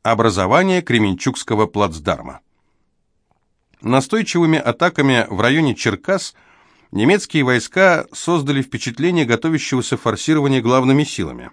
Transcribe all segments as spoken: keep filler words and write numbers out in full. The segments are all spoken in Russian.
Образование Кременчугского плацдарма. Настойчивыми атаками в районе Черкас немецкие войска создали впечатление готовящегося форсирования главными силами.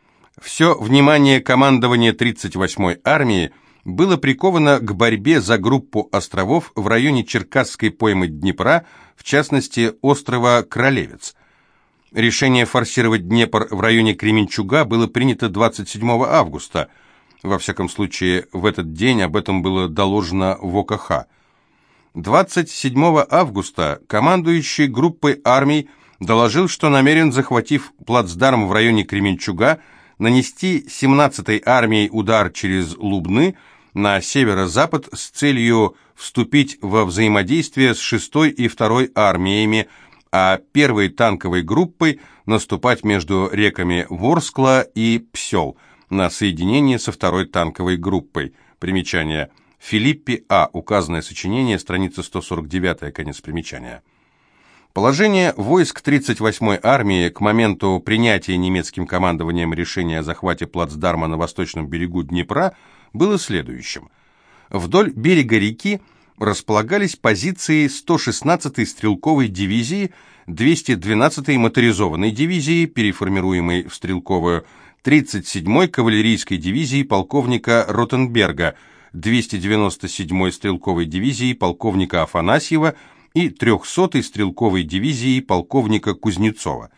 Все внимание командования тридцать восьмой армии было приковано к борьбе за группу островов в районе Черкасской поймы Днепра, в частности, острова Кролевец. Решение форсировать Днепр в районе Кременчуга было принято двадцать седьмого августа. Во всяком случае, в этот день об этом было доложено в О К Х. двадцать седьмого августа командующий группой армий доложил, что намерен, захватив плацдарм в районе Кременчуга, нанести семнадцатой армией удар через Лубны на северо-запад с целью вступить во взаимодействие с шестой и второй армиями, а первой танковой группой наступать между реками Ворскла и Псел на соединение со второй танковой группой. Примечание. Филиппи А. Указанное сочинение, страница сто сорок девять, конец примечания. Положение войск тридцать восьмой армии к моменту принятия немецким командованием решения о захвате плацдарма на восточном берегу Днепра было следующим. Вдоль берега реки располагались позиции сто шестнадцатой стрелковой дивизии, двести двенадцатой моторизованной дивизии, переформируемой в стрелковую, тридцать седьмой кавалерийской дивизии полковника Ротенберга, двести девяносто седьмой стрелковой дивизии полковника Афанасьева и трехсотой стрелковой дивизии полковника Кузнецова.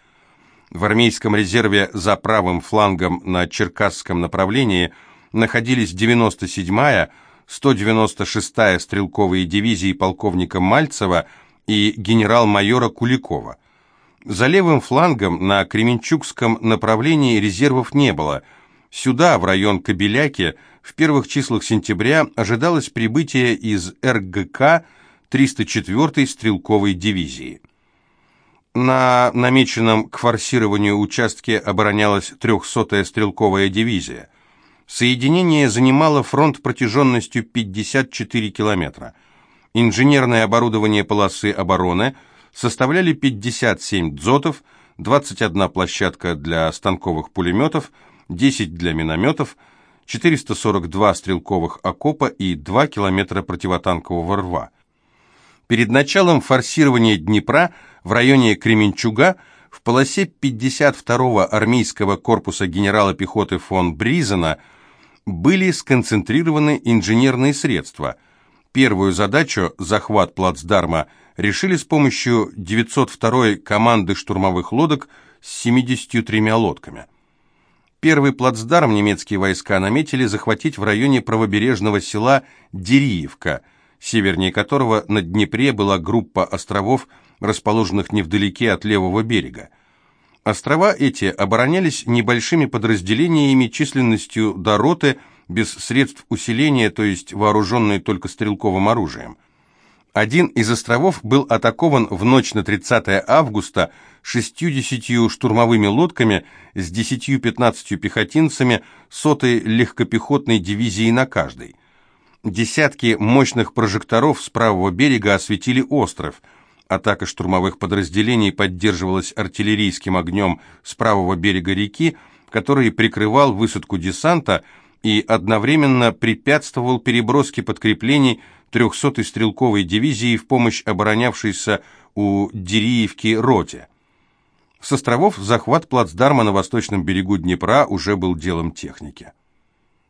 В армейском резерве за правым флангом на Черкасском направлении находились девяносто седьмая, сто девяносто шестая стрелковые дивизии полковника Мальцева и генерал-майора Куликова. За левым флангом на Кременчугском направлении резервов не было. Сюда, в район Кобеляки, в первых числах сентября ожидалось прибытие из Р Г К триста четвёртой стрелковой дивизии. На намеченном к форсированию участке оборонялась трехсотая стрелковая дивизия. Соединение занимало фронт протяженностью пятьдесят четыре километра. Инженерное оборудование полосы обороны составляли пятьдесят семь дзотов, двадцать одна площадка для станковых пулеметов, десять для минометов, четыреста сорок два стрелковых окопа и два километра противотанкового рва. Перед началом форсирования Днепра в районе Кременчуга в полосе пятьдесят второго армейского корпуса генерала пехоты фон Бризена были сконцентрированы инженерные средства. Первую задачу, захват плацдарма, решили с помощью девятьсот второй команды штурмовых лодок с семьюдесятью тремя лодками. Первый плацдарм немецкие войска наметили захватить в районе правобережного села Дериевка, севернее которого на Днепре была группа островов, расположенных невдалеке от левого берега. Острова эти оборонялись небольшими подразделениями численностью до роты, без средств усиления, то есть вооруженные только стрелковым оружием. Один из островов был атакован в ночь на тридцатое августа шестьюдесятью штурмовыми лодками с десятью-пятнадцатью пехотинцами сотой легкопехотной дивизии на каждой. Десятки мощных прожекторов с правого берега осветили остров. Атака штурмовых подразделений поддерживалась артиллерийским огнем с правого берега реки, который прикрывал высадку десанта и одновременно препятствовал переброске подкреплений трехсотой стрелковой дивизии в помощь оборонявшейся у Дериевки роте. С островов захват плацдарма на восточном берегу Днепра уже был делом техники.